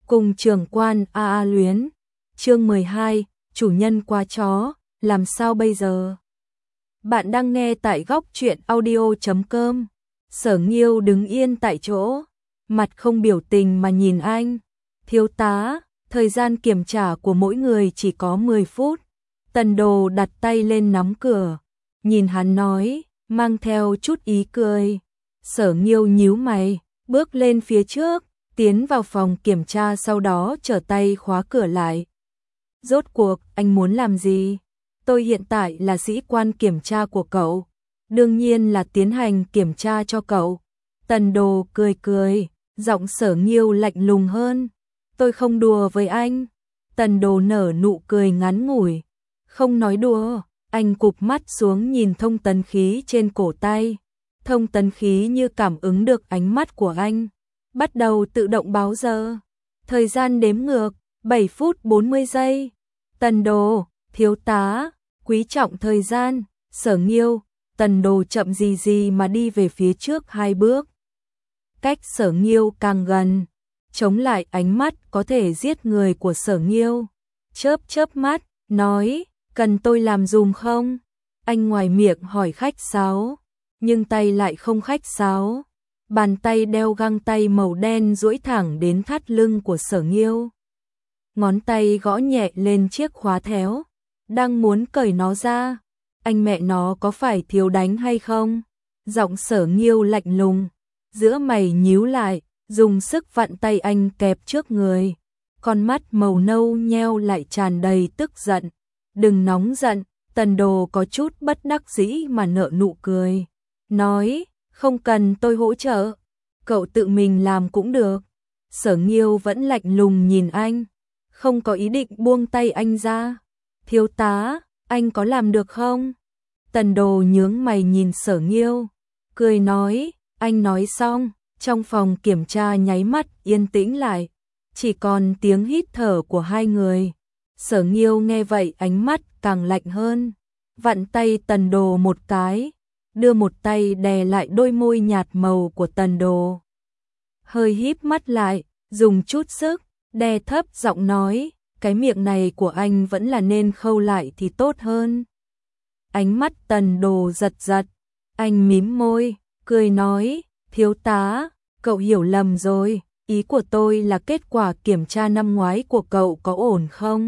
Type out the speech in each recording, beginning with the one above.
cùng trưởng quan a luyến. Chương 12, chủ nhân qua chó, làm sao bây giờ? Bạn đang nghe tại góc truyện audio.com. Sở Nghiêu đứng yên tại chỗ, mặt không biểu tình mà nhìn anh. Thiếu tá, thời gian kiểm tra của mỗi người chỉ có 10 phút. Tần Đồ đặt tay lên nắm cửa, nhìn hắn nói, mang theo chút ý cười. Sở Nghiêu nhíu mày, bước lên phía trước, tiến vào phòng kiểm tra, sau đó trở tay khóa cửa lại. Rốt cuộc, anh muốn làm gì? Tôi hiện tại là sĩ quan kiểm tra của cậu, đương nhiên là tiến hành kiểm tra cho cậu. Tần Đồ cười cười, giọng Sở Nghiêu lạnh lùng hơn. Tôi không đùa với anh. Tần Đồ nở nụ cười ngắn ngủi. Không nói đùa, anh cụp mắt xuống nhìn thông tấn khí trên cổ tay. Thông tấn khí như cảm ứng được ánh mắt của anh, bắt đầu tự động báo giờ. Thời gian đếm ngược, 7 phút 40 giây. Tần Đồ, thiếu tá, quý trọng thời gian. Sở Nghiêu. Tần Đồ chậm gì gì mà đi về phía trước 2 bước. Cách Sở Nghiêu càng gần, chống lại ánh mắt có thể giết người của Sở Nghiêu. Chớp chớp mắt, nói, cần tôi làm dùm không? Anh ngoài miệng hỏi khách sáo, nhưng tay lại không khách sáo. Bàn tay đeo găng tay màu đen duỗi thẳng đến thắt lưng của Sở Nghiêu. Ngón tay gõ nhẹ lên chiếc khóa théo, đang muốn cởi nó ra. Anh mẹ nó có phải thiếu đánh hay không? Giọng Sở Nghiêu lạnh lùng, giữa mày nhíu lại, dùng sức vặn tay anh kẹp trước người. Con mắt màu nâu nheo lại tràn đầy tức giận. Đừng nóng giận. Tần Đồ có chút bất đắc dĩ mà nở nụ cười, nói, không cần tôi hỗ trợ, cậu tự mình làm cũng được. Sở Nghiêu vẫn lạnh lùng nhìn anh, không có ý định buông tay anh ra. Thiếu tá, anh có làm được không? Tần Đồ nhướng mày nhìn Sở Nghiêu, cười nói. Anh nói xong, trong phòng kiểm tra nháy mắt yên tĩnh lại, chỉ còn tiếng hít thở của hai người. Sở Nghiêu nghe vậy ánh mắt càng lạnh hơn, vặn tay Tần Đồ một cái, đưa một tay đè lại đôi môi nhạt màu của Tần Đồ. Hơi híp mắt lại, dùng chút sức, đè thấp giọng nói, cái miệng này của anh vẫn là nên khâu lại thì tốt hơn. Ánh mắt Tần Đồ giật giật, anh mím môi, cười nói, thiếu tá, cậu hiểu lầm rồi, ý của tôi là kết quả kiểm tra năm ngoái của cậu có ổn không?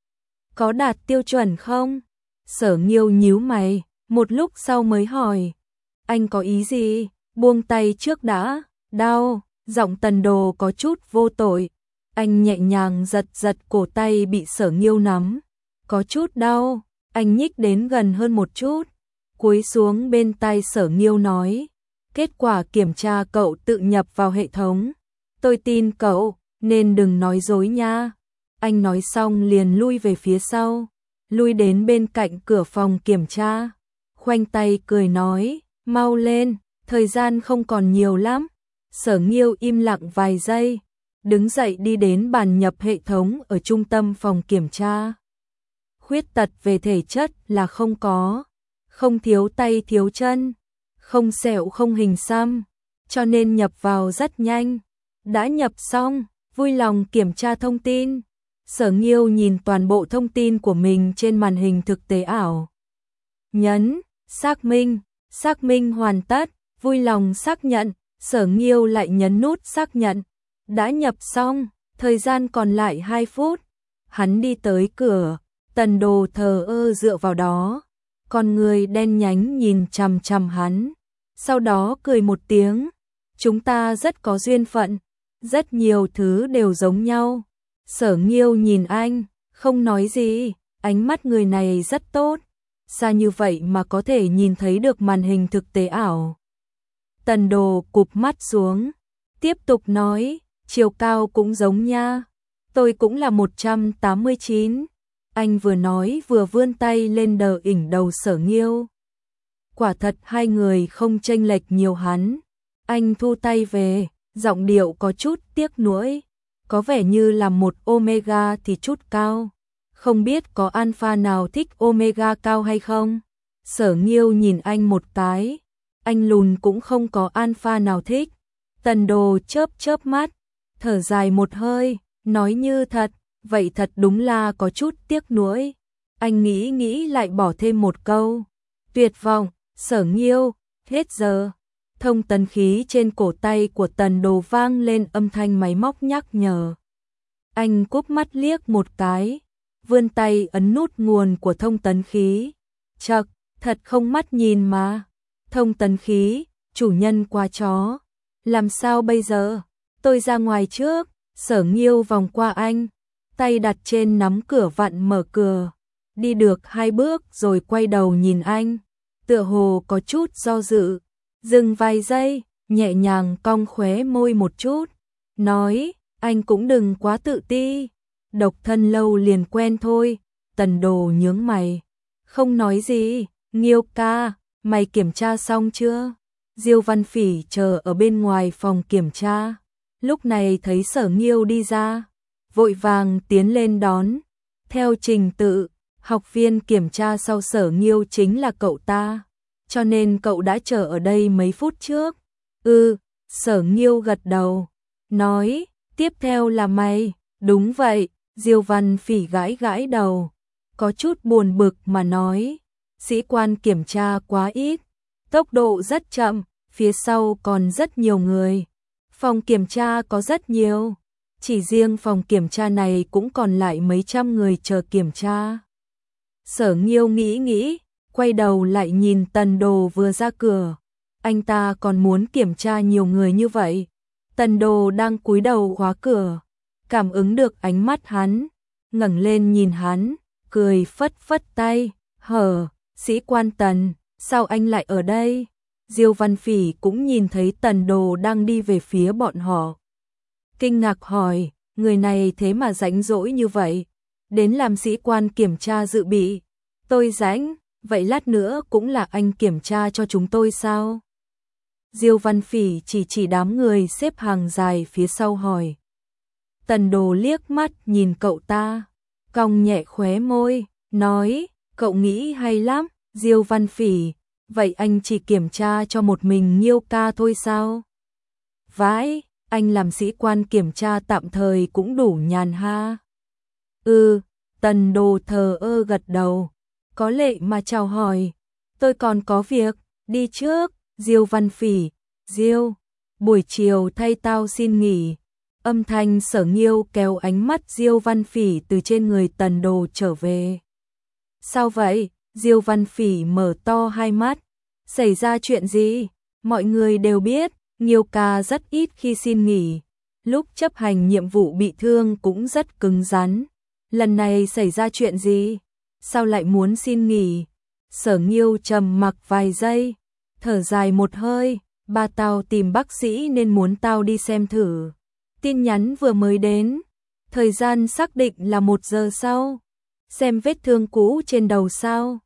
Có đạt tiêu chuẩn không? Sở Nghiêu nhíu mày, một lúc sau mới hỏi, anh có ý gì? Buông tay trước đã. Đau. Giọng Tần Đồ có chút vô tội, anh nhẹ nhàng giật giật cổ tay bị Sở Nghiêu nắm. Có chút đau. Anh nhích đến gần hơn một chút, cúi xuống bên tai Sở Nghiêu nói, kết quả kiểm tra cậu tự nhập vào hệ thống, tôi tin cậu, nên đừng nói dối nha. Anh nói xong liền lui về phía sau, lui đến bên cạnh cửa phòng kiểm tra, khoanh tay cười nói, mau lên, thời gian không còn nhiều lắm. Sở Nghiêu im lặng vài giây, đứng dậy đi đến bàn nhập hệ thống ở trung tâm phòng kiểm tra. Khuyết tật về thể chất là không có, không thiếu tay thiếu chân, không sẹo không hình xăm, cho nên nhập vào rất nhanh. Đã nhập xong, vui lòng kiểm tra thông tin. Sở Nghiêu nhìn toàn bộ thông tin của mình trên màn hình thực tế ảo. Nhấn, xác minh hoàn tất, vui lòng xác nhận. Sở Nghiêu lại nhấn nút xác nhận. Đã nhập xong, thời gian còn lại 2 phút. Hắn đi tới cửa, Tần Đồ thờ ơ dựa vào đó. Con người đen nhánh nhìn chằm chằm hắn. Sau đó cười một tiếng. Chúng ta rất có duyên phận, rất nhiều thứ đều giống nhau. Sở Nghiêu nhìn anh, không nói gì, ánh mắt người này rất tốt. Xa như vậy mà có thể nhìn thấy được màn hình thực tế ảo. Tần Đồ cụp mắt xuống, tiếp tục nói, chiều cao cũng giống nha. Tôi cũng là 189. Anh vừa nói vừa vươn tay lên đờ ỉnh đầu Sở Nghiêu. Quả thật hai người không chênh lệch nhiều hắn. Anh thu tay về, giọng điệu có chút tiếc nuối. Có vẻ như là một omega thì chút cao. Không biết có alpha nào thích omega cao hay không? Sở Nghiêu nhìn anh một cái. Anh lùn cũng không có alpha nào thích. Tần Đồ chớp chớp mắt, thở dài một hơi, Nói như thật, vậy thật đúng là có chút tiếc nuối. Anh nghĩ nghĩ lại bỏ thêm một câu. Tuyệt vọng, Sở Nghiêu, hết giờ. Thông tấn khí trên cổ tay của Tần Đồ vang lên âm thanh máy móc nhắc nhở. Anh cúp mắt liếc một cái, vươn tay ấn nút nguồn của thông tấn khí. Chậc, thật không mắt nhìn mà. Thông tấn khí, chủ nhân qua chó. Làm sao bây giờ? Tôi ra ngoài trước. Sở Nghiêu vòng qua anh, tay đặt trên nắm cửa vặn mở cửa. Đi được 2 bước rồi quay đầu nhìn anh, tựa hồ có chút do dự. Dừng vài giây, nhẹ nhàng cong khóe môi một chút, nói, anh cũng đừng quá tự ti. Độc thân lâu liền quen thôi. Tần Đồ nhướng mày, không nói gì. Nghiêu ca, mày kiểm tra xong chưa? Diêu Văn Phỉ chờ ở bên ngoài phòng kiểm tra. Lúc này thấy Sở Nghiêu đi ra, vội vàng tiến lên đón. Theo trình tự, học viên kiểm tra sau Sở Nghiêu chính là cậu ta, cho nên cậu đã chờ ở đây mấy phút trước. Sở Nghiêu gật đầu, nói, tiếp theo là mày. Đúng vậy. Diêu Văn Phỉ gãi gãi đầu, có chút buồn bực mà nói, sĩ quan kiểm tra quá ít, tốc độ rất chậm, phía sau còn rất nhiều người. Phòng kiểm tra có rất nhiều, chỉ riêng phòng kiểm tra này cũng còn lại mấy trăm người chờ kiểm tra. Sở Nghiêu nghĩ nghĩ, quay đầu lại nhìn Tần Đồ vừa ra cửa. Anh ta còn muốn kiểm tra nhiều người như vậy. Tần Đồ đang cúi đầu khóa cửa, cảm ứng được ánh mắt hắn, ngẩng lên nhìn hắn, cười phất phất tay, hở, sĩ quan Tần, sao anh lại ở đây? Diêu Văn Phỉ cũng nhìn thấy Tần Đồ đang đi về phía bọn họ. Kinh ngạc hỏi, người này thế mà rảnh rỗi như vậy, đến làm sĩ quan kiểm tra dự bị. Tôi rảnh, vậy lát nữa cũng là anh kiểm tra cho chúng tôi sao? Diêu Văn Phỉ chỉ đám người xếp hàng dài phía sau hỏi. Tần Đồ liếc mắt nhìn cậu ta, cong nhẹ khóe môi, nói, cậu nghĩ hay lắm. Diêu Văn Phỉ, vậy anh chỉ kiểm tra cho một mình Nghiêu ca thôi sao? Vãi, anh làm sĩ quan kiểm tra tạm thời cũng đủ nhàn ha. Tần Đồ thờ ơ gật đầu, có lệ mà chào hỏi, tôi còn có việc, đi trước. Diêu Văn Phỉ, Diêu, buổi chiều thay tao xin nghỉ. Âm thanh Sở Nghiêu kéo ánh mắt Diêu Văn Phỉ từ trên người Tần Đồ trở về. Sao vậy? Diêu Văn Phỉ mở to hai mắt. Xảy ra chuyện gì? Mọi người đều biết, Nghiêu ca rất ít khi xin nghỉ. Lúc chấp hành nhiệm vụ bị thương cũng rất cứng rắn. Lần này xảy ra chuyện gì? Sao lại muốn xin nghỉ? Sở Nghiêu trầm mặc vài giây, thở dài một hơi, ba tao tìm bác sĩ nên muốn tao đi xem thử. Tin nhắn vừa mới đến, thời gian xác định là 1 giờ sau. Xem vết thương cũ trên đầu sao?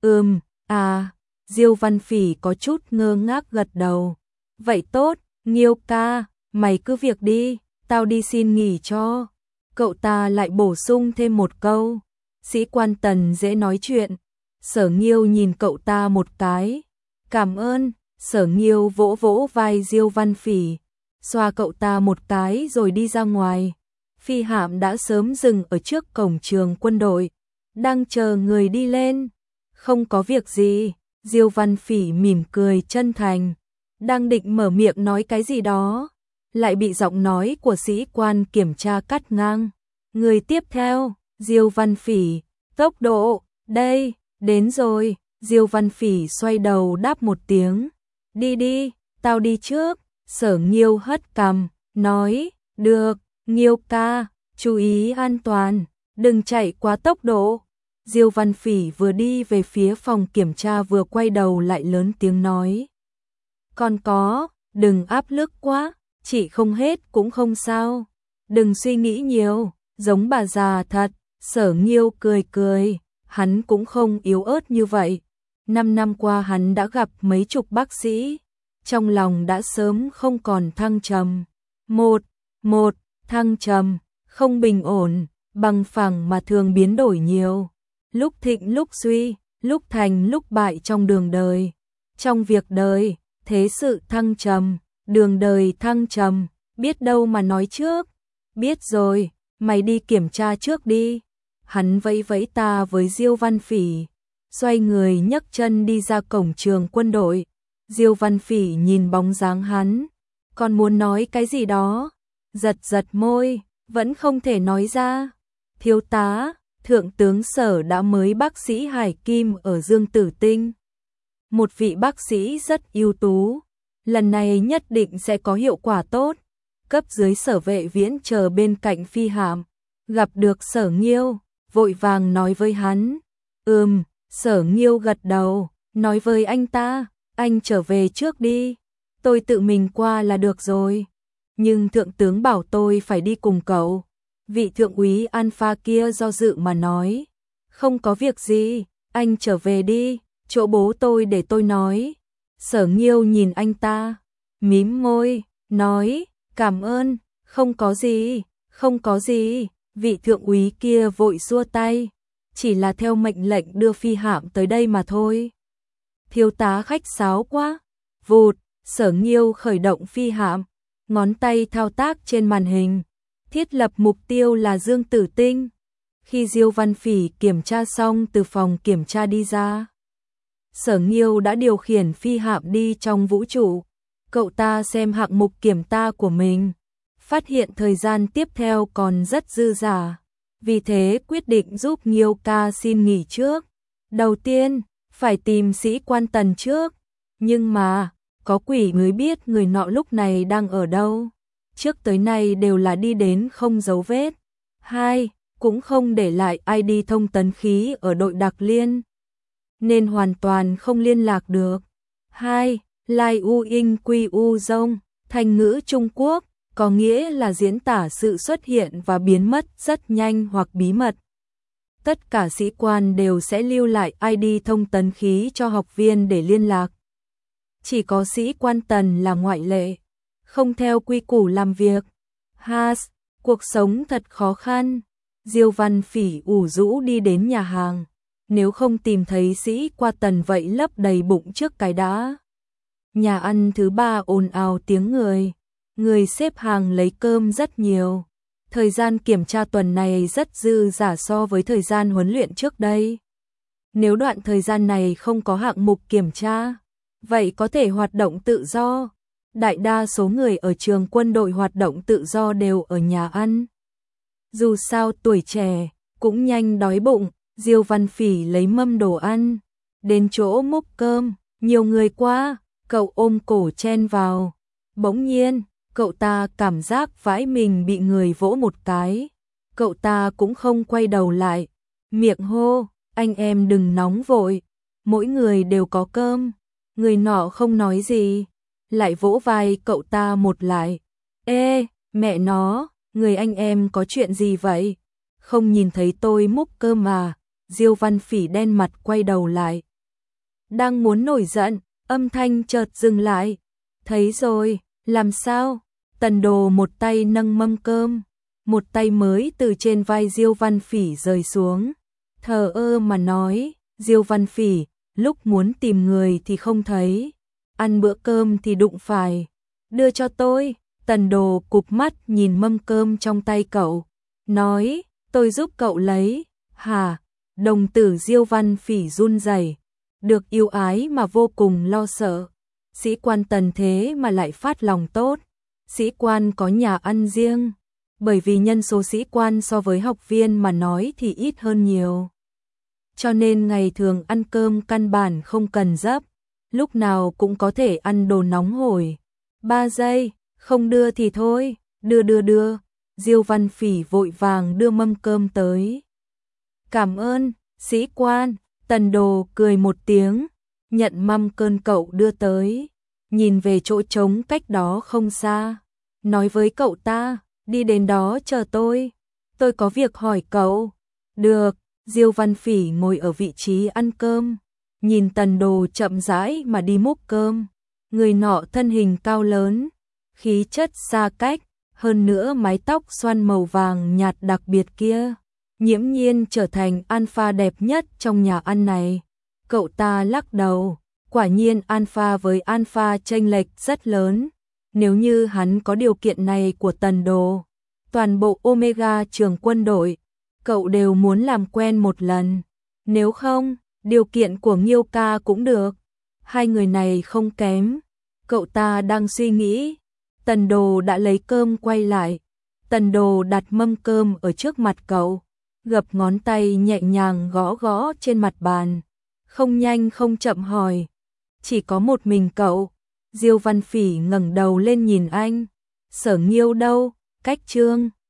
Diêu Văn Phỉ có chút ngơ ngác gật đầu. Vậy tốt, Nghiêu ca, mày cứ việc đi, tao đi xin nghỉ cho. Cậu ta lại bổ sung thêm một câu. Sĩ quan Tần dễ nói chuyện. Sở Nghiêu nhìn cậu ta một cái. Cảm ơn. Sở Nghiêu vỗ vỗ vai Diêu Văn Phỉ, xoa cậu ta một cái rồi đi ra ngoài. Phi hạm đã sớm dừng ở trước cổng trường quân đội, đang chờ người đi lên. Không có việc gì. Diêu Văn Phỉ mỉm cười chân thành, đang định mở miệng nói cái gì đó, lại bị giọng nói của sĩ quan kiểm tra cắt ngang. Người tiếp theo. Diêu Văn Phỉ, tốc độ, đây, đến rồi. Diêu Văn Phỉ xoay đầu đáp một tiếng. Đi đi, tao đi trước. Sở Nghiêu hất cằm, nói, được, Nghiêu ca, chú ý an toàn, đừng chạy quá tốc độ. Diêu Văn Phỉ vừa đi về phía phòng kiểm tra vừa quay đầu lại lớn tiếng nói. Còn có, đừng áp lực quá, chỉ không hết cũng không sao. Đừng suy nghĩ nhiều, giống bà già thật. Sở Nghiêu cười cười, hắn cũng không yếu ớt như vậy. 5 năm qua hắn đã gặp mấy chục bác sĩ, trong lòng đã sớm không còn thăng trầm. Một thăng trầm, không bình ổn, bằng phẳng mà thường biến đổi nhiều. Lúc thịnh lúc suy, lúc thành lúc bại trong đường đời. Trong việc đời, thế sự thăng trầm, đường đời thăng trầm, biết đâu mà nói trước. Biết rồi. mày đi kiểm tra trước đi. Hắn vẫy vẫy ta với Diêu Văn Phỉ, xoay người nhấc chân đi ra cổng trường quân đội. Diêu Văn Phỉ nhìn bóng dáng hắn, còn muốn nói cái gì đó, giật giật môi, vẫn không thể nói ra. Thiếu tá, thượng tướng Sở đã mới bác sĩ Hải Kim ở Dương Tử Tinh. Một vị bác sĩ rất ưu tú, lần này nhất định sẽ có hiệu quả tốt. Cấp dưới Sở Vệ Viễn chờ bên cạnh phi hạm, gặp được Sở Nghiêu, vội vàng nói với hắn. Sở Nghiêu gật đầu, nói với anh ta, anh trở về trước đi, tôi tự mình qua là được rồi. Nhưng thượng tướng bảo tôi phải đi cùng cậu. Vị thượng úy Alpha kia do dự mà nói, không có việc gì, anh trở về đi, chỗ bố tôi để tôi nói. Sở Nghiêu nhìn anh ta, mím môi, nói, cảm ơn, không có gì, không có gì. Vị thượng úy kia vội xua tay, chỉ là theo mệnh lệnh đưa phi hạm tới đây mà thôi. Thiếu tá khách sáo quá. Vụt, Sở Nghiêu khởi động phi hạm, ngón tay thao tác trên màn hình, thiết lập mục tiêu là Dương Tử Tinh. Khi Diêu Văn Phỉ kiểm tra xong từ phòng kiểm tra đi ra, Sở Nghiêu đã điều khiển phi hạm đi trong vũ trụ. Cậu ta xem hạng mục kiểm tra của mình, phát hiện thời gian tiếp theo còn rất dư dả, vì thế quyết định giúp Nghiêu ca xin nghỉ trước. Đầu tiên, phải tìm sĩ quan Tần trước, nhưng mà, có quỷ mới biết người nọ lúc này đang ở đâu. Trước tới nay đều là đi đến không dấu vết. 2. Cũng không để lại ID thông tấn khí ở đội đặc liên, nên hoàn toàn không liên lạc được. 2. Lai U In Quy U Dông, thành ngữ Trung Quốc, có nghĩa là diễn tả sự xuất hiện và biến mất rất nhanh hoặc bí mật. Tất cả sĩ quan đều sẽ lưu lại ID thông tấn khí cho học viên để liên lạc. Chỉ có sĩ quan Tần là ngoại lệ, không theo quy củ làm việc. Has, cuộc sống thật khó khăn. Diêu Văn Phỉ ủ rũ đi đến nhà hàng, nếu không tìm thấy sĩ quan Tần vậy lấp đầy bụng trước cái đã. Nhà ăn thứ 3 ồn ào tiếng người xếp hàng lấy cơm rất nhiều. Thời gian kiểm tra tuần này rất dư dả so với thời gian huấn luyện trước đây. Nếu đoạn thời gian này không có hạng mục kiểm tra, vậy có thể hoạt động tự do. Đại đa số người ở trường quân đội hoạt động tự do đều ở nhà ăn. Dù sao tuổi trẻ, cũng nhanh đói bụng. Diêu Văn Phỉ lấy mâm đồ ăn, đến chỗ múc cơm, nhiều người quá, cậu ôm cổ chen vào. Bỗng nhiên, cậu ta cảm giác vãi mình bị người vỗ một cái. Cậu ta cũng không quay đầu lại, miệng hô, anh em đừng nóng vội, mỗi người đều có cơm. Người nọ không nói gì, lại vỗ vai cậu ta một lại. Ê, mẹ nó, người anh em có chuyện gì vậy? Không nhìn thấy tôi múc cơm mà. Diêu Văn Phỉ đen mặt quay đầu lại. Đang muốn nổi giận, âm thanh chợt dừng lại. Thấy rồi, làm sao? Tần Đồ một tay nâng mâm cơm, một tay mới từ trên vai Diêu Văn Phỉ rơi xuống. Thờ ơ mà nói, Diêu Văn Phỉ, lúc muốn tìm người thì không thấy, ăn bữa cơm thì đụng phải. Đưa cho tôi. Tần Đồ cụp mắt nhìn mâm cơm trong tay cậu, nói, tôi giúp cậu lấy. Hả? Đồng tử Diêu Văn Phỉ run rẩy, được yêu ái mà vô cùng lo sợ. Sĩ quan Tần thế mà lại phát lòng tốt. Sĩ quan có nhà ăn riêng, bởi vì nhân số sĩ quan so với học viên mà nói thì ít hơn nhiều. Cho nên ngày thường ăn cơm căn bản không cần gấp, lúc nào cũng có thể ăn đồ nóng hổi. 3 giây, không đưa thì thôi, đưa. Diêu Văn Phỉ vội vàng đưa mâm cơm tới. Cảm ơn, sĩ quan. Tần Đồ cười một tiếng, nhận mâm cơm cậu đưa tới, nhìn về chỗ trống cách đó không xa, nói với cậu ta, đi đến đó chờ tôi có việc hỏi cậu. Được. Diêu Văn Phỉ ngồi ở vị trí ăn cơm, nhìn Tần Đồ chậm rãi mà đi múc cơm. Người nọ thân hình cao lớn, khí chất xa cách, hơn nữa mái tóc xoăn màu vàng nhạt đặc biệt kia, nghiễm nhiên trở thành alpha đẹp nhất trong nhà ăn này. Cậu ta lắc đầu, quả nhiên alpha với alpha chênh lệch rất lớn. Nếu như hắn có điều kiện này của Tần Đồ, toàn bộ Omega trường quân đội, cậu đều muốn làm quen một lần. Nếu không, điều kiện của Nghiêu ca cũng được. Hai người này không kém. Cậu ta đang suy nghĩ. Tần Đồ đã lấy cơm quay lại. Tần Đồ đặt mâm cơm ở trước mặt cậu, gập ngón tay nhẹ nhàng gõ gõ trên mặt bàn. Không nhanh không chậm hỏi. Chỉ có một mình cậu? Diêu Văn Phỉ ngẩng đầu lên nhìn anh. Sở Nghiêu đâu? Cách Trương